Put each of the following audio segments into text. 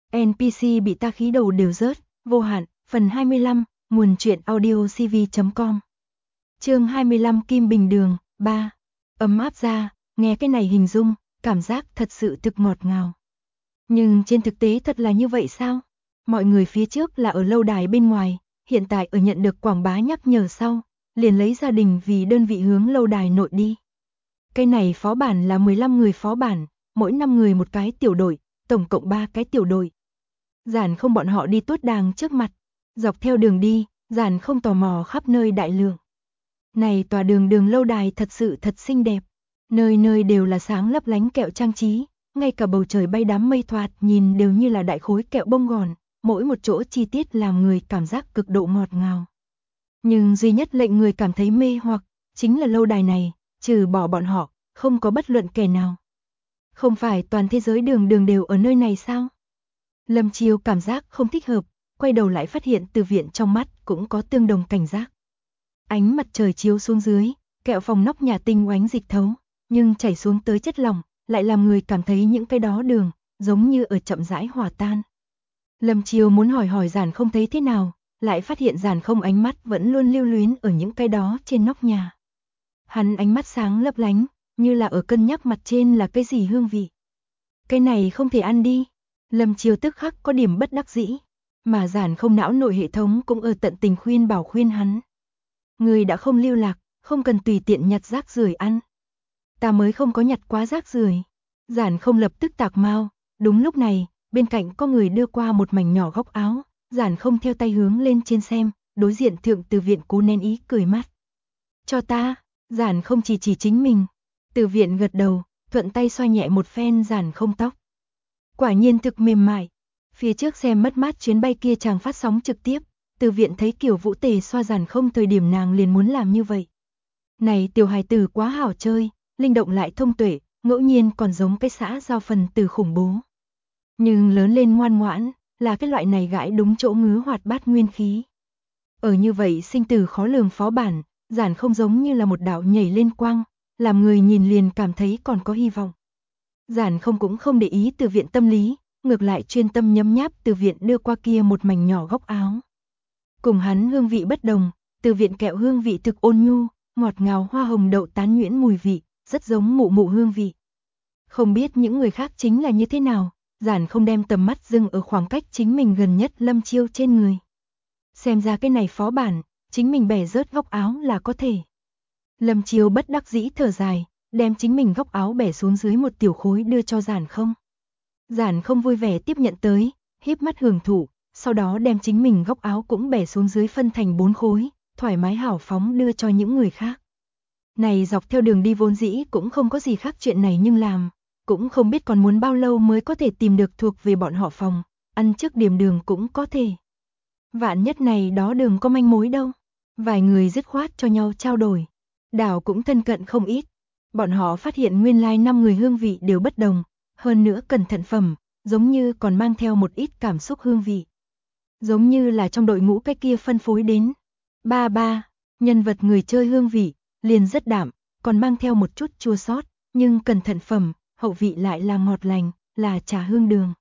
NPC bị ta khí đầu đều rớt, vô hạn, phần 25, nguồn truyện audiocv.com. Chương 25 Kim Bình Đường, 3. Ấm áp ra, nghe cái này hình dung, cảm giác thật sự thực ngọt ngào. Nhưng trên thực tế thật là như vậy sao? Mọi người phía trước là ở lâu đài bên ngoài, hiện tại ở nhận được quảng bá nhắc nhở sau, liền lấy gia đình vì đơn vị hướng lâu đài nội đi. Cái này phó bản là 15 người phó bản, mỗi 5 người một cái tiểu đội, tổng cộng 3 cái tiểu đội. Giản không bọn họ đi tuốt đàng trước mặt, dọc theo đường đi, Giản không tò mò khắp nơi đại lượng. Này tòa đường lâu đài thật sự thật xinh đẹp, nơi nơi đều là sáng lấp lánh kẹo trang trí, ngay cả bầu trời bay đám mây thoạt nhìn đều như là đại khối kẹo bông gòn, mỗi một chỗ chi tiết làm người cảm giác cực độ ngọt ngào. Nhưng duy nhất lệnh người cảm thấy mê hoặc, chính là lâu đài này, trừ bỏ bọn họ, không có bất luận kẻ nào. Không phải toàn thế giới đường đều ở nơi này sao? Lâm Chiêu cảm giác không thích hợp, quay đầu lại phát hiện Từ Viện trong mắt cũng có tương đồng cảnh giác. Ánh mặt trời chiếu xuống dưới, kẹo phòng nóc nhà tinh oánh dịch thấu, nhưng chảy xuống tới chất lỏng, lại làm người cảm thấy những cái đó đường, giống như ở chậm rãi hòa tan. Lâm Chiêu muốn hỏi Giản không thấy thế nào, lại phát hiện Giản không ánh mắt vẫn luôn lưu luyến ở những cái đó trên nóc nhà. Hắn ánh mắt sáng lấp lánh, như là ở cân nhắc mặt trên là cái gì hương vị. Cái này không thể ăn đi. Lâm Chiêu tức khắc có điểm bất đắc dĩ, mà Giản không não nội hệ thống cũng ở tận tình khuyên hắn. Người đã không lưu lạc, không cần tùy tiện nhặt rác rưởi ăn. Ta mới không có nhặt quá rác rưởi. Giản không lập tức tạc mau, đúng lúc này, bên cạnh có người đưa qua một mảnh nhỏ góc áo, Giản không theo tay hướng lên trên xem, đối diện thượng Từ Viện cố nén ý cười mắt. Cho ta, Giản không chỉ chính mình. Từ Viện gật đầu, thuận tay xoa nhẹ một phen Giản không tóc. Quả nhiên thực mềm mại. Phía trước xem mất mát chuyến bay kia chàng phát sóng trực tiếp, Từ Viện thấy Kiều Vũ Tề xoa Giản không thời điểm nàng liền muốn làm như vậy. Này tiểu hài tử quá hảo chơi, linh động lại thông tuệ, ngẫu nhiên còn giống cái xã giao phần từ khủng bố. Nhưng lớn lên ngoan ngoãn, là cái loại này gãi đúng chỗ ngứa hoạt bát nguyên khí. Ở như vậy sinh tử khó lường phó bản, Giản không giống như là một đạo nhảy lên quang, làm người nhìn liền cảm thấy còn có hy vọng. Giản không cũng không để ý Từ Viện tâm lý, ngược lại chuyên tâm nhấm nháp Từ Viện đưa qua kia một mảnh nhỏ góc áo. Cùng hắn hương vị bất đồng, Từ Viện kẹo hương vị thực ôn nhu, ngọt ngào hoa hồng đậu tán nhuyễn mùi vị, rất giống mụ mụ hương vị. Không biết những người khác chính là như thế nào, Giản không đem tầm mắt dừng ở khoảng cách chính mình gần nhất Lâm Chiêu trên người. Xem ra cái này phó bản, chính mình bẻ rớt góc áo là có thể. Lâm Chiêu bất đắc dĩ thở dài, đem chính mình góc áo bẻ xuống dưới một tiểu khối đưa cho Giản không. Giản không vui vẻ tiếp nhận tới, híp mắt hưởng thụ, sau đó đem chính mình góc áo cũng bẻ xuống dưới phân thành 4 khối, thoải mái hào phóng đưa cho những người khác. Này dọc theo đường đi vốn dĩ cũng không có gì khác chuyện này nhưng làm, cũng không biết còn muốn bao lâu mới có thể tìm được thuộc về bọn họ phòng, ăn trước điểm đường cũng có thể. Vạn nhất này đó đường có manh mối đâu. Vài người dứt khoát cho nhau trao đổi. Đảo cũng thân cận không ít. Bọn họ phát hiện nguyên lai 5 người hương vị đều bất đồng, hơn nữa cẩn thận phẩm, giống như còn mang theo một ít cảm xúc hương vị. Giống như là trong đội ngũ cái kia phân phối đến. Ba, nhân vật người chơi hương vị, liền rất đạm, còn mang theo một chút chua xót, nhưng cẩn thận phẩm, hậu vị lại là ngọt lành, là trà hương đường.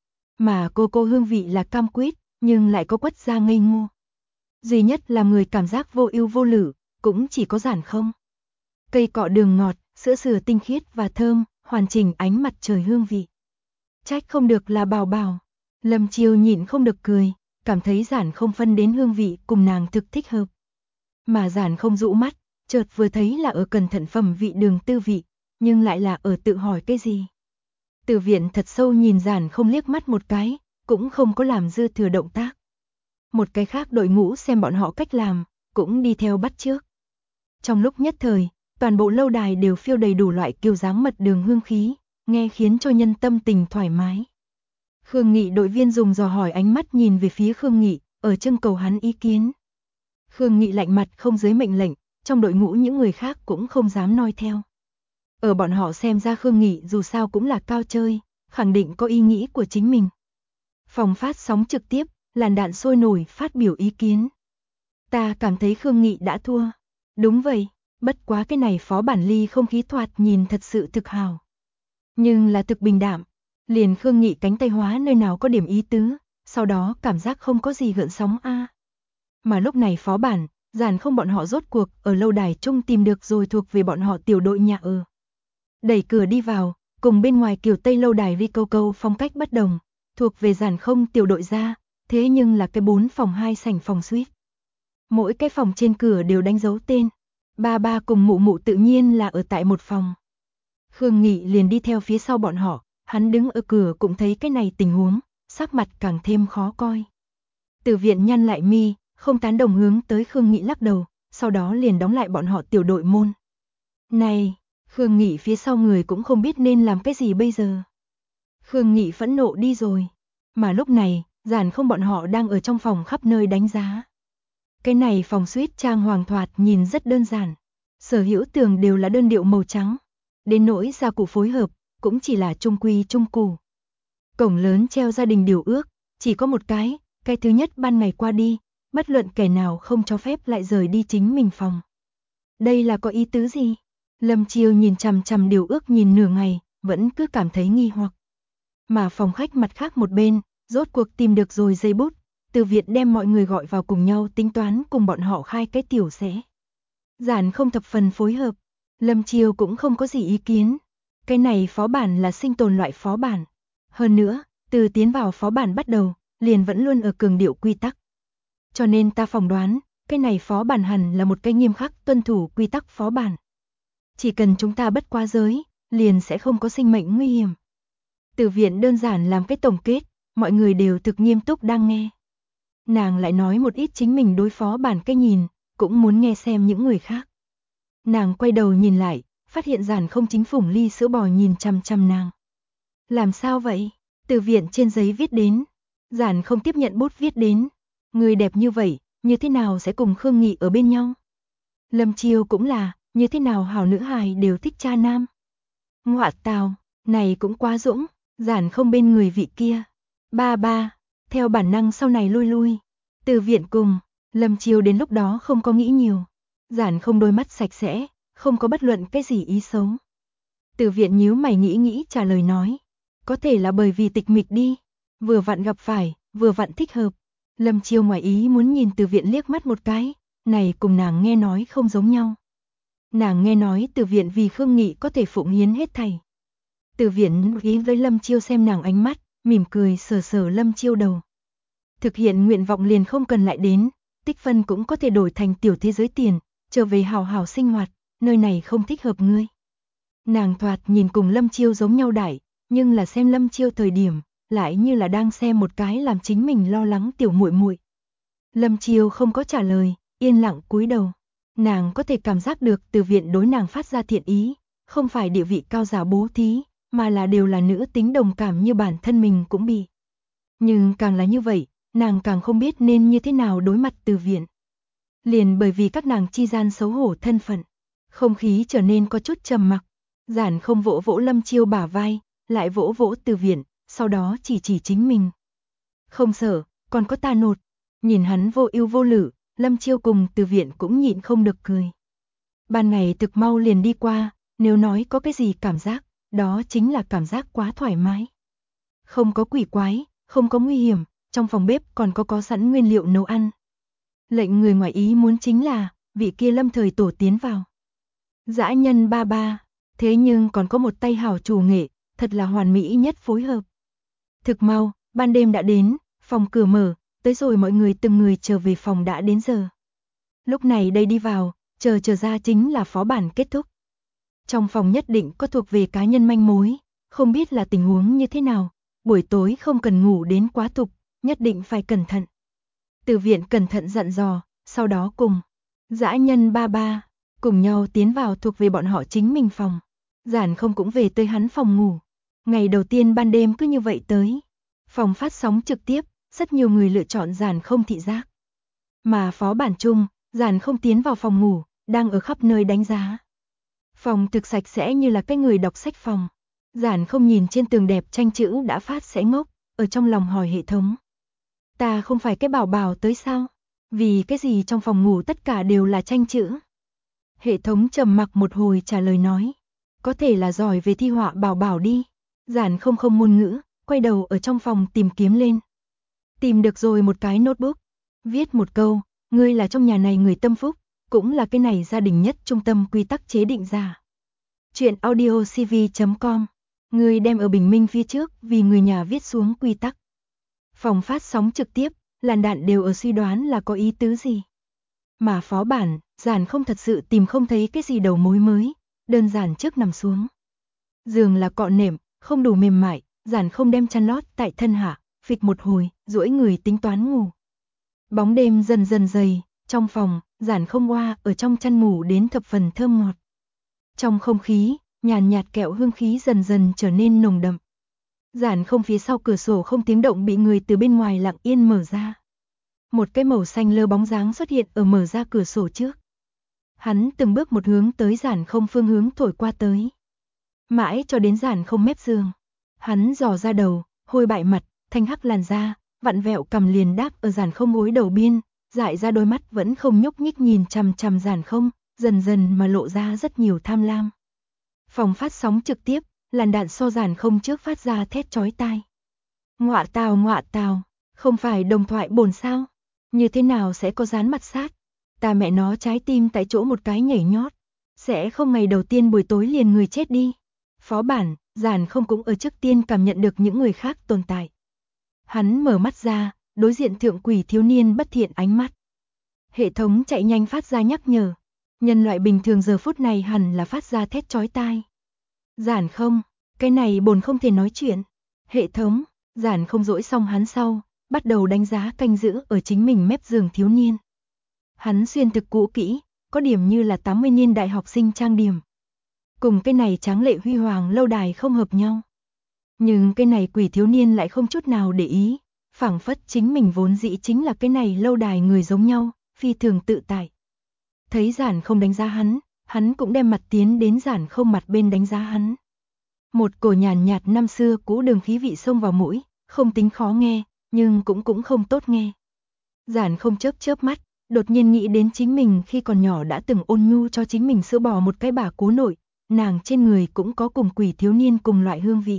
Mà cô hương vị là cam quýt, nhưng lại có quất da ngây ngô. Duy nhất là người cảm giác vô ưu vô lự, cũng chỉ có Giản không. Cây cọ đường ngọt, sữa sửa tinh khiết và thơm, hoàn chỉnh ánh mặt trời hương vị. Trách không được là bảo bảo. Lâm Chiêu nhịn không được cười, cảm thấy Giản không phân đến hương vị cùng nàng thực thích hợp. Mà Giản không rũ mắt, chợt vừa thấy là ở cẩn thận phẩm vị đường tư vị, nhưng lại là ở tự hỏi cái gì. Từ Viện thật sâu nhìn Giản không liếc mắt một cái, cũng không có làm dư thừa động tác. Một cái khác đội ngũ xem bọn họ cách làm, cũng đi theo bắt chước. Trong lúc nhất thời, toàn bộ lâu đài đều phiêu đầy đủ loại kiều dáng mật đường hương khí, nghe khiến cho nhân tâm tình thoải mái. Khương Nghị đội viên dùng dò hỏi ánh mắt nhìn về phía Khương Nghị, ở trưng cầu hắn ý kiến. Khương Nghị lạnh mặt không dưới mệnh lệnh, trong đội ngũ những người khác cũng không dám noi theo. Ở bọn họ xem ra Khương Nghị dù sao cũng là cao chơi, khẳng định có ý nghĩ của chính mình. Phòng phát sóng trực tiếp, làn đạn sôi nổi phát biểu ý kiến. Ta cảm thấy Khương Nghị đã thua. Đúng vậy, bất quá cái này phó bản ly không khí thoạt nhìn thật sự thực hào. Nhưng là thực bình đạm. Liền Khương Nghị cánh tay hóa nơi nào có điểm ý tứ, sau đó cảm giác không có gì gợn sóng a. Mà lúc này phó bản, Giản Không bọn họ rốt cuộc ở lâu đài chung tìm được rồi thuộc về bọn họ tiểu đội nhà ở. Đẩy cửa đi vào, cùng bên ngoài kiểu Tây lâu đài Ricocou phong cách bất đồng, thuộc về Giản Không tiểu đội ra, thế nhưng là cái 4 phòng 2 sảnh phòng suite. Mỗi cái phòng trên cửa đều đánh dấu tên. Ba ba cùng mụ mụ tự nhiên là ở tại một phòng. Khương Nghị liền đi theo phía sau bọn họ, hắn đứng ở cửa cũng thấy cái này tình huống, sắc mặt càng thêm khó coi. Từ Viện nhăn lại mi, không tán đồng hướng tới Khương Nghị lắc đầu, sau đó liền đóng lại bọn họ tiểu đội môn. Này, Khương Nghị phía sau người cũng không biết nên làm cái gì bây giờ. Khương Nghị phẫn nộ đi rồi, mà lúc này, Giản Không bọn họ đang ở trong phòng khắp nơi đánh giá. Cái này phòng suite trang hoàng thoạt nhìn rất đơn giản, sở hữu tường đều là đơn điệu màu trắng, đến nỗi gia cụ phối hợp, cũng chỉ là trung quy trung cụ. Cổng lớn treo gia đình điều ước, chỉ có một cái thứ nhất ban ngày qua đi, bất luận kẻ nào không cho phép lại rời đi chính mình phòng. Đây là có ý tứ gì? Lâm Chiêu nhìn chằm chằm điều ước nhìn nửa ngày, vẫn cứ cảm thấy nghi hoặc. Mà phòng khách mặt khác một bên, rốt cuộc tìm được rồi giấy bút, Từ Viện đem mọi người gọi vào cùng nhau tính toán cùng bọn họ khai cái tiểu sẽ. Giản Không thập phần phối hợp, Lâm Chiêu cũng không có gì ý kiến. Cái này phó bản là sinh tồn loại phó bản. Hơn nữa, từ tiến vào phó bản bắt đầu, liền vẫn luôn ở cường điệu quy tắc. Cho nên ta phỏng đoán, cái này phó bản hẳn là một cái nghiêm khắc tuân thủ quy tắc phó bản. Chỉ cần chúng ta bất quá giới, liền sẽ không có sinh mệnh nguy hiểm. Từ Viện đơn giản làm cái tổng kết, mọi người đều thực nghiêm túc đang nghe. Nàng lại nói một ít chính mình đối phó bản cái nhìn, cũng muốn nghe xem những người khác. Nàng quay đầu nhìn lại, phát hiện Giản Không chính phủng ly sữa bò nhìn chằm chằm nàng. Làm sao vậy? Từ Viện trên giấy viết đến. Giản Không tiếp nhận bút viết đến. Người đẹp như vậy, như thế nào sẽ cùng Khương Nghị ở bên nhau? Lâm Chiêu cũng là, như thế nào hảo nữ hài đều thích cha nam. Ngọa tào, này cũng quá dũng, Giản Không bên người vị kia. Ba ba, theo bản năng sau này lui lui. Từ Viện cùng, Lâm Chiêu đến lúc đó không có nghĩ nhiều. Giản Không đôi mắt sạch sẽ, không có bất luận cái gì ý xấu. Từ Viện nhíu mày nghĩ trả lời nói. Có thể là bởi vì tịch mịch đi. Vừa vặn gặp phải, vừa vặn thích hợp. Lâm Chiêu ngoài ý muốn nhìn Từ Viện liếc mắt một cái. Này cùng nàng nghe nói không giống nhau. Nàng nghe nói Từ Viện vì Khương Nghị có thể phụng hiến hết thảy. Từ Viện ý với Lâm Chiêu xem nàng ánh mắt, mỉm cười sờ sờ Lâm Chiêu đầu. Thực hiện nguyện vọng liền không cần lại đến, tích phân cũng có thể đổi thành tiểu thế giới tiền, trở về hào hào sinh hoạt, nơi này không thích hợp ngươi. Nàng thoạt nhìn cùng Lâm Chiêu giống nhau đại, nhưng là xem Lâm Chiêu thời điểm, lại như là đang xem một cái làm chính mình lo lắng tiểu muội muội. Lâm Chiêu không có trả lời, yên lặng cúi đầu. Nàng có thể cảm giác được Từ Viện đối nàng phát ra thiện ý, không phải địa vị cao giả bố thí, mà là đều là nữ tính đồng cảm như bản thân mình cũng bị. Nhưng càng là như vậy, nàng càng không biết nên như thế nào đối mặt Từ Viện. Liền bởi vì các nàng chi gian xấu hổ thân phận, không khí trở nên có chút trầm mặc. Giản Không vỗ vỗ Lâm Chiêu bả vai, lại vỗ vỗ Từ Viện, sau đó chỉ chính mình. Không sợ, còn có ta nột. Nhìn hắn vô ưu vô lự, Lâm Chiêu cùng Từ Viện cũng nhịn không được cười. Ban ngày thực mau liền đi qua, nếu nói có cái gì cảm giác, đó chính là cảm giác quá thoải mái. Không có quỷ quái, không có nguy hiểm, trong phòng bếp còn có sẵn nguyên liệu nấu ăn. Lệnh người ngoài ý muốn chính là, vị kia Lâm thời tổ tiến vào. Dã nhân ba ba, thế nhưng còn có một tay hảo chủ nghệ, thật là hoàn mỹ nhất phối hợp. Thực mau, ban đêm đã đến, phòng cửa mở, tới rồi mọi người từng người trở về phòng đã đến giờ. Lúc này đây đi vào, chờ ra chính là phó bản kết thúc. Trong phòng nhất định có thuộc về cá nhân manh mối, không biết là tình huống như thế nào, buổi tối không cần ngủ đến quá tục, nhất định phải cẩn thận. Từ Viện cẩn thận dặn dò, sau đó cùng dã nhân ba ba cùng nhau tiến vào thuộc về bọn họ chính mình phòng. Giản Không cũng về tới hắn phòng ngủ. Ngày đầu tiên ban đêm cứ như vậy tới. Phòng phát sóng trực tiếp, rất nhiều người lựa chọn Giản Không thị giác. Mà phó bản chung, Giản Không tiến vào phòng ngủ, đang ở khắp nơi đánh giá. Phòng thực sạch sẽ như là cái người đọc sách phòng. Giản Không nhìn trên tường đẹp tranh chữ đã phát sẽ ngốc, ở trong lòng hỏi hệ thống. Ta không phải cái bảo bảo tới sao? Vì cái gì trong phòng ngủ tất cả đều là tranh chữ? Hệ thống trầm mặc một hồi trả lời nói. Có thể là giỏi về thi họa bảo bảo đi. Giản không không ngôn ngữ, quay đầu ở trong phòng tìm kiếm lên. Tìm được rồi một cái notebook, viết một câu, ngươi là trong nhà này người tâm phúc, cũng là cái này gia đình nhất trung tâm quy tắc chế định ra. Chuyện audio cv.com, ngươi đem ở bình minh phía trước vì người nhà viết xuống quy tắc. Phòng phát sóng trực tiếp, làn đạn đều ở suy đoán là có ý tứ gì. Mà phó bản, Giản không thật sự tìm không thấy cái gì đầu mối mới, đơn giản trước nằm xuống. Giường là cọ nệm, không đủ mềm mại, Giản không đem chăn lót tại thân hạ, phịch một hồi, duỗi người tính toán ngủ. Bóng đêm dần dần dày, trong phòng, Giản không hoa ở trong chăn ngủ đến thập phần thơm ngọt. Trong không khí, nhàn nhạt kẹo hương khí dần dần trở nên nồng đậm. Giản không phía sau cửa sổ không tiếng động bị người từ bên ngoài lặng yên mở ra. Một cái màu xanh lơ bóng dáng xuất hiện ở mở ra cửa sổ trước. Hắn từng bước một hướng tới Giản không phương hướng thổi qua tới. Mãi cho đến Giản không mép giường. Hắn dò ra đầu, hôi bại mặt, thanh hắc làn da, vặn vẹo cầm liền đáp ở Giản không gối đầu biên, dại ra đôi mắt vẫn không nhúc nhích nhìn chằm chằm Giản không, dần dần mà lộ ra rất nhiều tham lam. Phòng phát sóng trực tiếp, làn đạn so Giản không trước phát ra thét chói tai. Ngọa tào, không phải đồng thoại bồn sao? Như thế nào sẽ có dán mặt sát? Ta mẹ nó trái tim tại chỗ một cái nhảy nhót. Sẽ không ngày đầu tiên buổi tối liền người chết đi. Phó bản, Giản không cũng ở trước tiên cảm nhận được những người khác tồn tại. Hắn mở mắt ra, đối diện thượng quỷ thiếu niên bất thiện ánh mắt. Hệ thống chạy nhanh phát ra nhắc nhở. Nhân loại bình thường giờ phút này hẳn là phát ra thét chói tai. Giản không, cái này bồn không thể nói chuyện. Hệ thống, Giản không dỗi xong hắn sau, bắt đầu đánh giá canh giữ ở chính mình mép giường thiếu niên. Hắn xuyên thực cũ kỹ, có điểm như là 80 niên đại học sinh trang điểm. Cùng cái này tráng lệ huy hoàng lâu đài không hợp nhau. Nhưng cái này quỷ thiếu niên lại không chút nào để ý, phảng phất chính mình vốn dĩ chính là cái này lâu đài người giống nhau, phi thường tự tại. Thấy Giản không đánh giá hắn cũng đem mặt tiến đến Giản không mặt bên đánh giá hắn. Một cổ nhàn nhạt năm xưa cũ đường khí vị xông vào mũi, không tính khó nghe, nhưng cũng không tốt nghe. Giản không chớp mắt, đột nhiên nghĩ đến chính mình khi còn nhỏ đã từng ôn nhu cho chính mình sữa bò một cái bà cố nội, nàng trên người cũng có cùng quỷ thiếu niên cùng loại hương vị.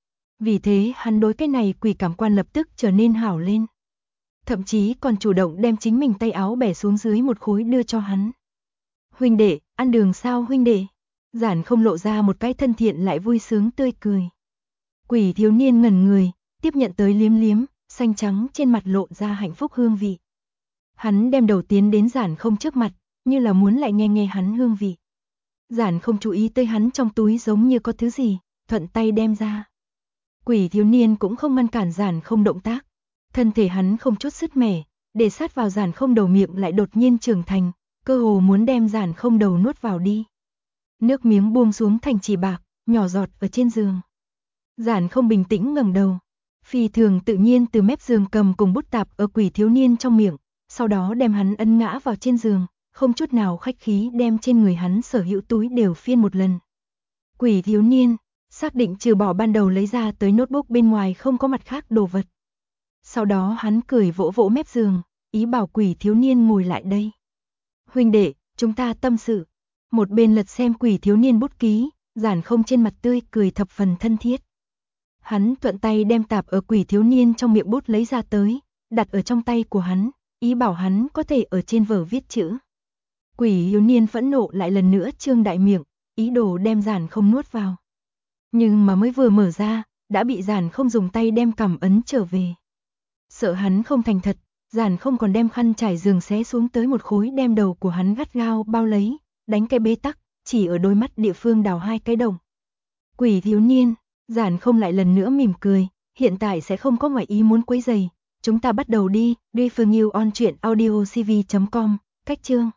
Vì thế hắn đối cái này quỷ cảm quan lập tức trở nên hảo lên. Thậm chí còn chủ động đem chính mình tay áo bẻ xuống dưới một khối đưa cho hắn. Huynh đệ, ăn đường sao huynh đệ? Giản không lộ ra một cái thân thiện lại vui sướng tươi cười. Quỷ thiếu niên ngẩn người, tiếp nhận tới liếm liếm, xanh trắng trên mặt lộ ra hạnh phúc hương vị. Hắn đem đầu tiến đến Giản không trước mặt, như là muốn lại nghe hắn hương vị. Giản không chú ý tới hắn trong túi giống như có thứ gì, thuận tay đem ra. Quỷ thiếu niên cũng không ngăn cản Giản không động tác. Thân thể hắn không chút sứt mẻ, để sát vào Giản không đầu miệng lại đột nhiên trưởng thành, cơ hồ muốn đem Giản không đầu nuốt vào đi. Nước miếng buông xuống thành chỉ bạc, nhỏ giọt ở trên giường. Giản không bình tĩnh ngẩng đầu, phi thường tự nhiên từ mép giường cầm cùng bút tạp ở quỷ thiếu niên trong miệng, sau đó đem hắn ấn ngã vào trên giường, không chút nào khách khí đem trên người hắn sở hữu túi đều phiên một lần. Quỷ thiếu niên, xác định trừ bỏ ban đầu lấy ra tới notebook bên ngoài không có mặt khác đồ vật. Sau đó hắn cười vỗ vỗ mép giường, ý bảo quỷ thiếu niên ngồi lại đây. Huynh đệ, chúng ta tâm sự. Một bên lật xem quỷ thiếu niên bút ký, Giản không trên mặt tươi cười thập phần thân thiết. Hắn thuận tay đem tạp ở quỷ thiếu niên trong miệng bút lấy ra tới, đặt ở trong tay của hắn, ý bảo hắn có thể ở trên vở viết chữ. Quỷ thiếu niên phẫn nộ lại lần nữa trương đại miệng, ý đồ đem Giản không nuốt vào. Nhưng mà mới vừa mở ra, đã bị Giản không dùng tay đem cầm ấn trở về. Sợ hắn không thành thật, Giản không còn đem khăn trải giường xé xuống tới một khối đem đầu của hắn gắt gao bao lấy, đánh cái bế tắc, chỉ ở đôi mắt địa phương đào 2 cái đồng. Quỷ thiếu niên, Giản không lại lần nữa mỉm cười, hiện tại sẽ không có ngoại ý muốn quấy rầy, chúng ta bắt đầu đi, Refernew on truyện audio cv.com, cách chương.